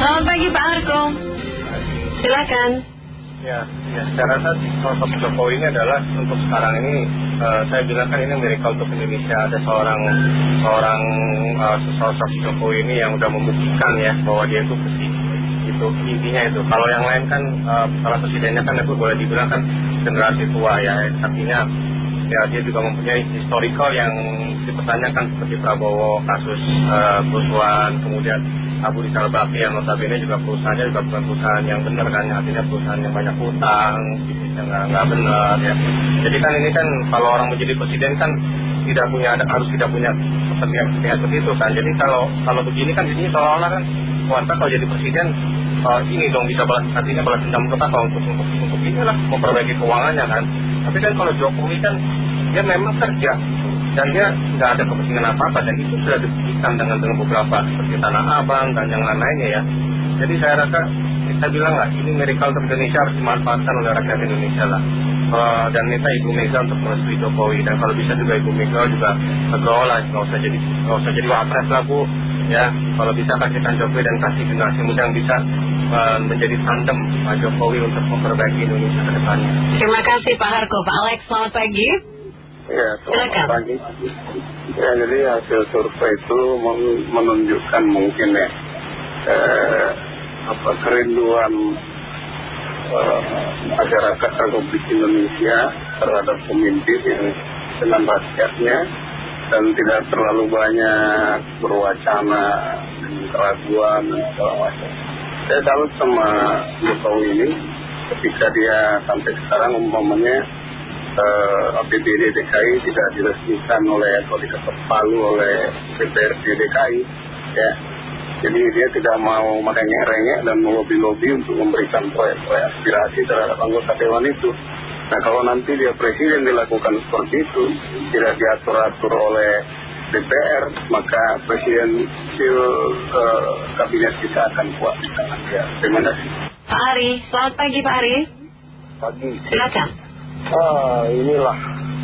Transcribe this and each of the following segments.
Selamat pagi Pak Harko. Silakan. Ya, saya rasa sosok Jokowi ini adalah untuk sekarang ini, saya bilang kan ini miracle untuk Indonesia. Ada seorang sosok Jokowi ini yang udah membuktikan ya bahwa dia itu bersih. Itu intinya itu. Kalau yang lain kan para presidennya kan itu boleh dibilang kan generasi tua ya. Artinya ya dia juga mempunyai historical yang dipertanyakan seperti Prabowo, kasus kerusuhan, kemudian Abu Rizal Bakri yang notabene juga perusahaannya juga bukan perusahaan yang benar kan, artinya perusahaan yang banyak hutang, bisnisnya nggak benar ya. Jadi kan ini kan kalau orang menjadi presiden kan harus tidak punya kepentingan seperti itu kan. Jadi kalau begini kan jadinya seolah-olah kan warga kalau jadi presiden ini dong bisa balas dendam ke apa untuk inilah memperbaiki keuangannya kan. Tapi kan kalau Jokowi kan dia memang kerja dan dia nggak ada kepentingan apa-apa, dan itu sudah dibuktikan dengan beberapa seperti Tanah Abang dan yang lain-lainnya ya. Jadi saya rasa kita bilang lah ini miracle untuk Indonesia harus dimanfaatkan oleh rakyat Indonesia lah. Dan minta Ibu Mega untuk merestui Jokowi, dan kalau bisa juga Ibu Mega juga tegoh lah, nggak usah jadi wapres lah Bu ya. Kalau bisa kasihkan Jokowi dan kasih generasi muda yang bisa menjadi tandem Pak Jokowi untuk memperbaiki Indonesia ke depannya. Terima kasih Pak Harko. Pak Alex, selamat pagi. Ya, selamat pagi. Ya, jadi hasil survei itu menunjukkan mungkin ya kerinduan masyarakat Republik Indonesia terhadap pemimpin yang dengan rakyatnya dan tidak terlalu banyak berwacana dan keraguan dan segala macam. Saya salut sama Jokowi ini ketika dia sampai sekarang umpamanya APBD DKI tidak diresmikan atau diketok palu oleh DPRD DKI ya. Jadi dia tidak mau merengek-rengek dan melobi-lobi untuk memberikan proyek-proyek aspirasi terhadap anggota dewan itu. Nah kalau nanti dia presiden dilakukan seperti itu, tidak diatur-atur oleh DPR, maka presiden kabinet kita akan kuat di tangan dia. Terima kasih. Pak Ari, selamat pagi Pak Ari. Pagi. Silakan. Inilah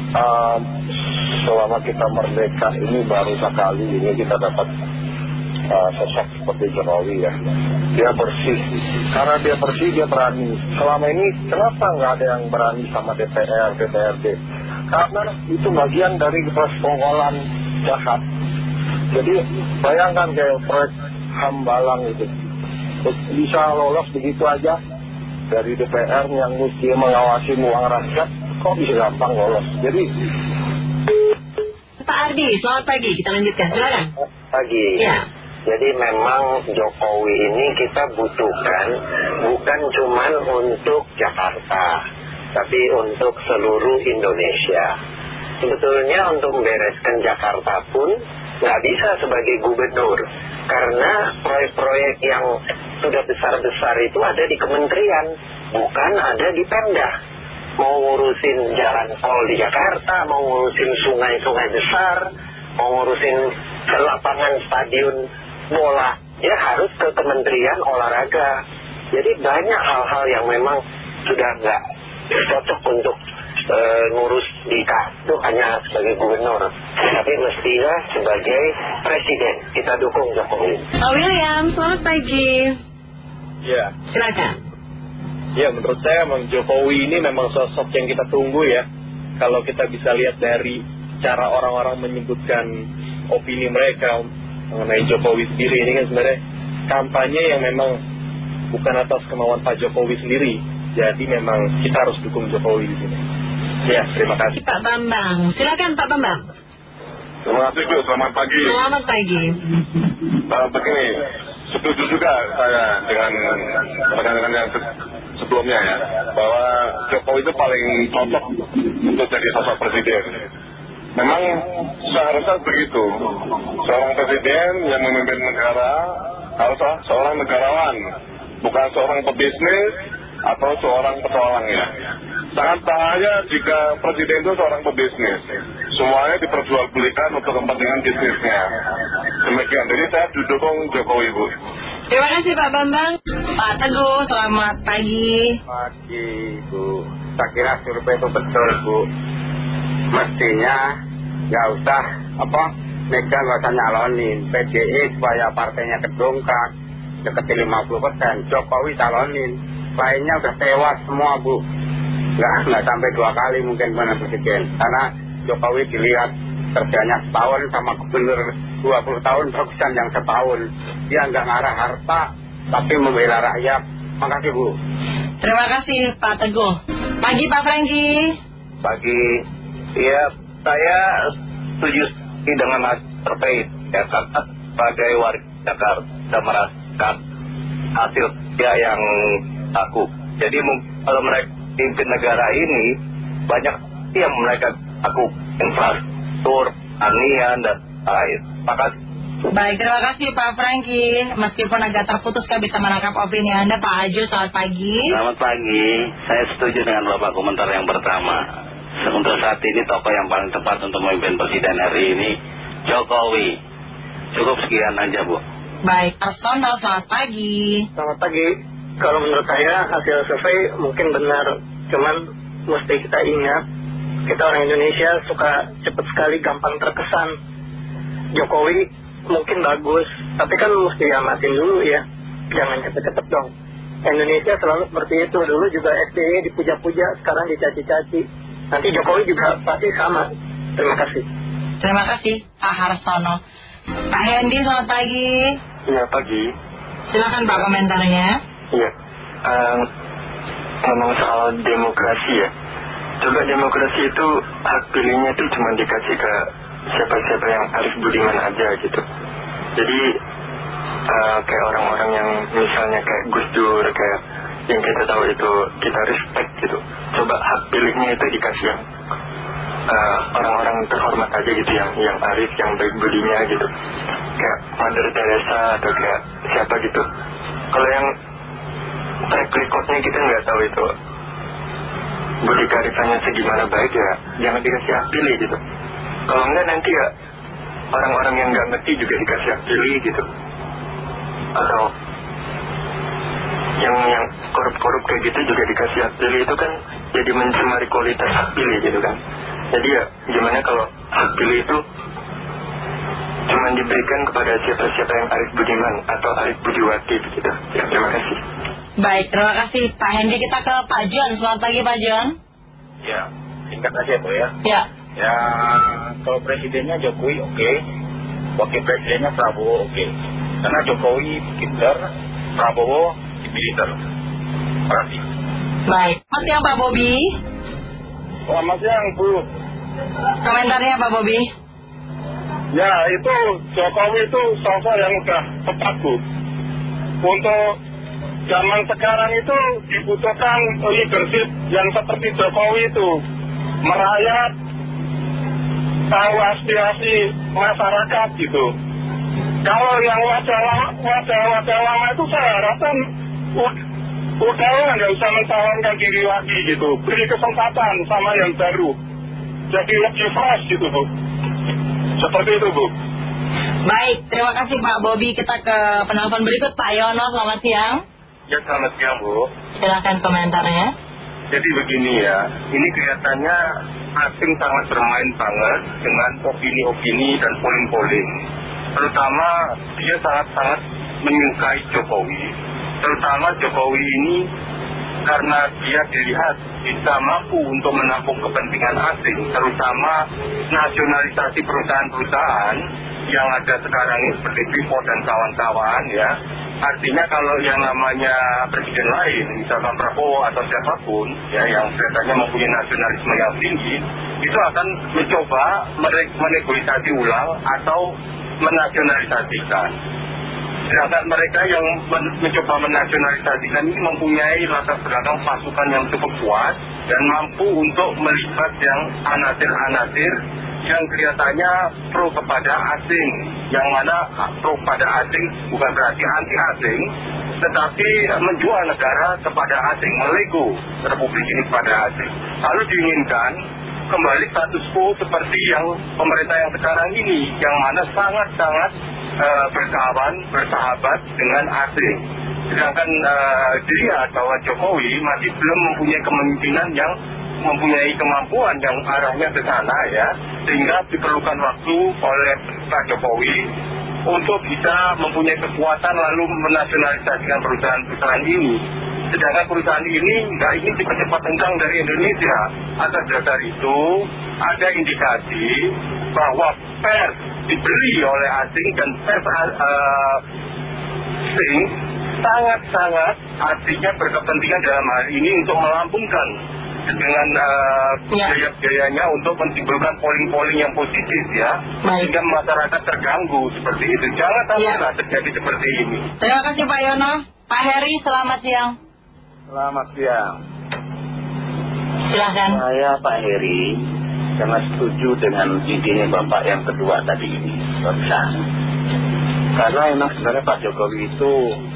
selama kita merdeka ini baru sekali ini kita dapat sosok seperti Jokowi ya. Dia bersih, karena dia bersih dia berani. Selama ini kenapa nggak ada yang berani sama DPR, DPRD? Karena itu bagian dari persekongkolan jahat. Jadi bayangkan kayak proyek Hambalang itu bisa lolos begitu aja dari DPR yang mesti mengawasi uang rakyat, kok bisa gampang lolos. Jadi Pak Ardi, selamat pagi. Kita lanjutkan, silakan. Pagi Ya. Jadi memang Jokowi ini kita butuhkan bukan cuma untuk Jakarta, tapi untuk seluruh Indonesia. Sebetulnya untuk membereskan Jakarta pun nggak bisa sebagai gubernur, karena proyek-proyek yang sudah besar-besar itu ada di kementerian, bukan ada di Pemda. Mau ngurusin jalan tol di Jakarta, mau ngurusin sungai-sungai besar, mau ngurusin lapangan stadion bola, dia harus ke Kementerian Olahraga. Jadi banyak hal-hal yang memang sudah nggak cocok untuk ngurus di itu hanya sebagai gubernur, tapi mestinya sebagai presiden. Kita dukung Jokowi. Pak William, selamat pagi. Ya. Silakan. Ya, menurut saya memang Jokowi ini memang sosok yang kita tunggu ya. Kalau kita bisa lihat dari cara orang-orang menyebutkan opini mereka mengenai Jokowi sendiri, ini kan sebenarnya kampanye yang memang bukan atas kemauan Pak Jokowi sendiri. Jadi memang kita harus dukung Jokowi di sini. Ya, terima kasih. Pak Bambang, silakan Pak Bambang. terima kasih Bu, selamat pagi. Selamat pagi. Begini, setuju juga saya dengan rekan-rekan yang sebelumnya ya, bahwa Jokowi itu paling cocok untuk jadi sosok presiden. Memang seharusnya begitu, seorang presiden yang memimpin negara haruslah seorang negarawan, bukan seorang pebisnis atau seorang petualang ya. Sangat bahaya jika presiden itu seorang pebisnis, semuanya diperjualbelikan untuk kepentingan bisnisnya. Demikian, jadi saya didukung Jokowi Bu. Terima kasih Pak Bambang. Pak Teguh, selamat pagi. Pagi Bu, saya kira survei itu betul Bu. Mestinya nggak usah Mega nggak usah nyalonin PDI supaya partainya kedongkrak. dekati 50%. Jokowi calonin, lainnya udah tewas semua Bu. Nggak sampai 2 kali mungkin mana presiden. Karena Jokowi dilihat kerjanya setahun sama gubernur 20 tahun bagusan yang setahun. Dia nggak ngarah harta tapi membela rakyat. Makasih Bu. Terima kasih Pak Teguh. Pagi Pak Franky. Pagi. Ya, saya setuju dengan survei ya, karena sebagai warga Jakarta merasakan hasil dia yang aku. Jadi kalau mereka pimpin negara ini banyak yang mereka aku infrastruktur, pertanian dan lain. Makasih. Baik, terima kasih Pak Franky. Meskipun agak terputus, kan bisa menangkap opini Anda. Pak Aju, selamat pagi. Selamat pagi. Saya setuju dengan Bapak komentar yang pertama. Untuk saat ini tokoh yang paling tepat untuk memimpin Presiden RI ini Jokowi. Cukup sekian aja Bu. Baik, Arsono, selamat pagi. Selamat pagi. Kalau menurut saya hasil survei mungkin benar. Cuman mesti kita ingat, kita orang Indonesia suka cepat sekali gampang terkesan. Jokowi mungkin bagus, tapi kan mesti amatin dulu ya. Jangan cepet-cepet dong. Indonesia selalu seperti itu. Dulu juga SBY dipuja-puja, sekarang dicaci-caci. Nanti Jokowi juga pasti sama. Terima kasih. Terima kasih Pak Harsono. Pak Hendy, selamat pagi. Iya, pagi. Silakan Pak komentarnya. Iya. Ngomong soal demokrasi ya. Coba demokrasi itu hak pilihnya itu cuma dikasih ke siapa-siapa yang Arif Budiman aja gitu. Jadi kayak orang-orang yang misalnya kayak Gus Dur, kayak yang kita tahu itu kita respect gitu. Coba hak pilihnya itu dikasih yang orang-orang terhormat aja gitu, yang Arif, yang baik budinya gitu, kayak Mother Teresa atau kayak siapa gitu. Kalau yang track recordnya kita nggak tahu itu budi karifannya segimana baik ya, jangan dikasih hak pilih gitu. Kalau enggak nanti ya orang-orang yang nggak ngerti juga dikasih hak pilih gitu. Atau yang korup-korup kayak gitu juga dikasih hak pilih, itu kan jadi mencemari kualitas hak pilih gitu kan. Jadi ya gimana kalau hak pilih itu cuma diberikan kepada siapa-siapa yang Arif Budiman atau Arif Budiwati gitu. Ya, terima kasih. Baik, terima kasih Pak Hendy. Kita ke Pak John. Selamat pagi Pak John. Ya, singkat aja tuh ya. Ya. Ya, kalau presidennya Jokowi oke, wakil presidennya Prabowo oke. Karena Jokowi pinter, Prabowo militer. Terima kasih. Baik, selamat siang Pak Bobi. Selamat siang Bu. Komentarnya Pak Bobi. Ya, itu Jokowi itu sosok yang udah tepat Bu. Untuk zaman sekarang itu dibutuhkan leadership yang seperti Jokowi itu, merayat, tahu aspirasi masyarakat gitu. Kalau yang wajah lama itu saya harapkan udah nggak usah mencalonkan diri lagi gitu, beri kesempatan sama yang baru, jadi lebih fresh gitu Bu. Seperti itu Bu. Baik, terima kasih Pak Bobi. Kita ke penelpon berikut Pak Yono. Selamat siang. Ya, selamat siang Bu. Silakan komentarnya. Jadi begini ya, ini kelihatannya asing sangat bermain banget dengan opini-opini dan polling-polling. Terutama dia sangat-sangat menyukai Jokowi. Terutama Jokowi ini karena dia dilihat bisa mampu untuk menampung kepentingan asing, terutama nasionalisasi perusahaan-perusahaan yang ada sekarang ini seperti Freeport dan kawan-kawan ya. Artinya kalau yang namanya presiden lain, misalkan Prabowo atau siapapun ya, yang kelihatannya mempunyai nasionalisme yang tinggi, itu akan mencoba menegosiasi ulang atau menasionalisasikan. Sedangkan mereka yang mencoba menasionalisasikan ini mempunyai latar belakang pasukan yang cukup kuat dan mampu untuk melibat yang anasir-anasir yang kelihatannya pro kepada asing, yang mana pro pada asing bukan berarti anti asing, tetapi menjual negara kepada asing, melego republik ini kepada asing. Lalu diinginkan kembali status quo seperti yang pemerintah yang sekarang ini, yang mana sangat-sangat berkawan, bersahabat dengan asing. Sedangkan dilihat bahwa Jokowi masih belum mempunyai kepemimpinan yang mempunyai kemampuan yang arahnya ke sana ya, sehingga diperlukan waktu oleh Pak Jokowi untuk bisa mempunyai kekuatan lalu menasionalisasikan perusahaan-perusahaan ini. Sedangkan perusahaan ini nggak ingin cepat-cepat hengkang dari Indonesia. Atas dasar itu ada indikasi bahwa pers dibeli oleh asing dan pers asing sangat-sangat artinya berkepentingan dalam hal ini untuk melambungkan dengan biaya-biayanya untuk menimbulkan polling-polling yang positif ya, sehingga masyarakat terganggu seperti itu. Jangan sampai terjadi seperti ini. Terima kasih Pak Yono. Pak Heri, selamat siang. Selamat siang. Silahkan. Saya Pak Heri sangat setuju dengan idenya Bapak yang kedua tadi ini barusan. Karena memang sebenarnya Pak Jokowi itu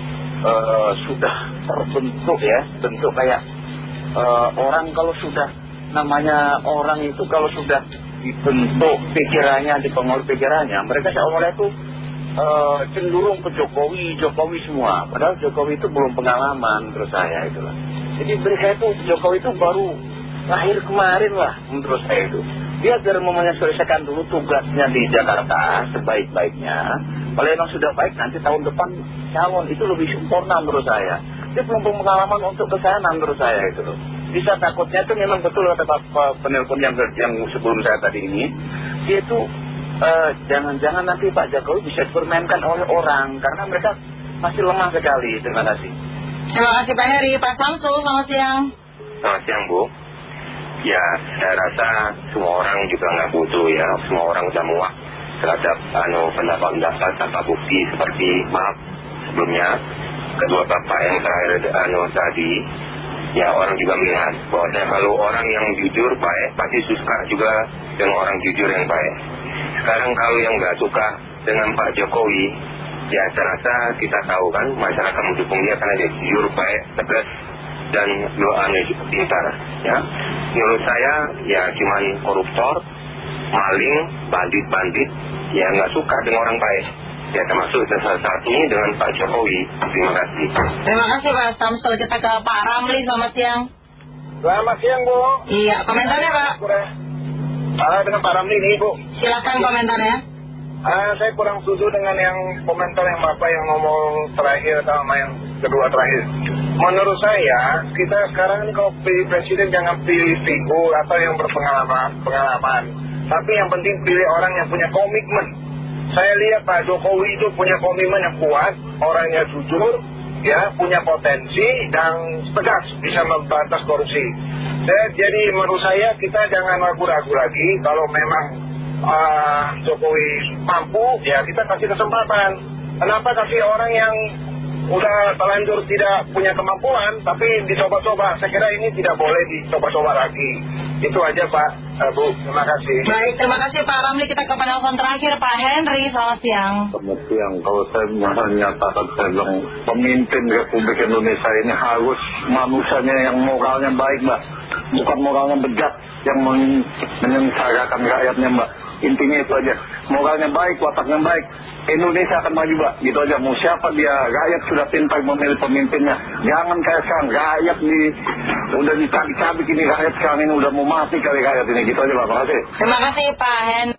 sudah terbentuk ya, bentuk kayak orang kalau sudah namanya orang itu kalau sudah dibentuk pikirannya, dipengaruhi pikirannya, mereka seolah-olah itu cenderung ke Jokowi semua. Padahal Jokowi itu belum pengalaman menurut saya itulah. Jadi mereka itu Jokowi itu baru lahir kemarin lah menurut saya itu. Dia biar menyelesaikan dulu tugasnya di Jakarta sebaik-baiknya. Kalau memang sudah baik nanti tahun depan calon itu lebih sempurna menurut saya. Dia belum pengalaman untuk ke sana menurut saya itu loh. Bisa takutnya itu memang betul kata penelpon yang sebelum saya tadi ini. Dia itu jangan-jangan nanti Pak Jokowi bisa dipermainkan oleh orang karena mereka masih lemah sekali. Terima kasih. Terima kasih Pak Heri. Pak Samsul, selamat siang. Selamat siang Bu. Ya, saya rasa semua orang juga nggak butuh ya. Semua orang udah muak terhadap pendapat tanpa bukti seperti sebelumnya kedua bapak yang terakhir tadi. Ya, orang juga melihat bahwa kalau orang yang jujur baik pasti suka juga dengan orang jujur yang baik. Sekarang kalau yang nggak suka dengan Pak Jokowi, ya saya rasa kita tahu kan masyarakat mendukung dia karena dia jujur baik, tegas dan pintar ya. Menurut saya ya cuman koruptor, maling, bandit ya nggak suka dengan orang baik ya, termasuk salah satunya dengan Pak Jokowi. Terima kasih. Terima kasih Pak Samsul. Kita ke Pak Ramli, selamat siang. Selamat siang Bu. Iya, komentarnya Pak. Dengan Pak Ramli nih Bu. Silakan komentarnya. Saya kurang setuju dengan yang komentar yang Bapak yang ngomong terakhir sama yang kedua terakhir. Menurut saya, kita sekarang ini kalau pilih presiden jangan pilih figur atau yang berpengalaman. Tapi yang penting pilih orang yang punya komitmen. Saya lihat Pak Jokowi itu punya komitmen yang kuat, orangnya jujur, ya, punya potensi dan tegas bisa memberantas korupsi. Jadi menurut saya kita jangan ragu-ragu lagi. Kalau memang Jokowi mampu, ya kita kasih kesempatan. Kenapa kasih orang yang udah terlanjur tidak punya kemampuan tapi dicoba-coba? Saya kira ini tidak boleh dicoba-coba lagi. Itu aja Pak, Bu, terima kasih. Baik, terima kasih Pak Ramli. Kita ke penelpon terakhir Pak Henry, selamat siang. Selamat siang. Kalau saya menyatakan, saya bilang pemimpin Republik Indonesia ini harus manusianya yang moralnya baik Mbak, bukan moralnya bejat yang menyengsarakan rakyatnya Mbak. Intinya itu aja, moralnya baik, wataknya baik, Indonesia akan maju Mbak. Gitu aja, mau siapa dia, rakyat sudah pintar memilih pemimpinnya. Jangan kayak sekarang, rakyat udah dicabik-cabik ini, rakyat sekarang ini udah mau mati kali rakyat ini. Gitu aja Pak, terima kasih. Terima kasih Pak Henry.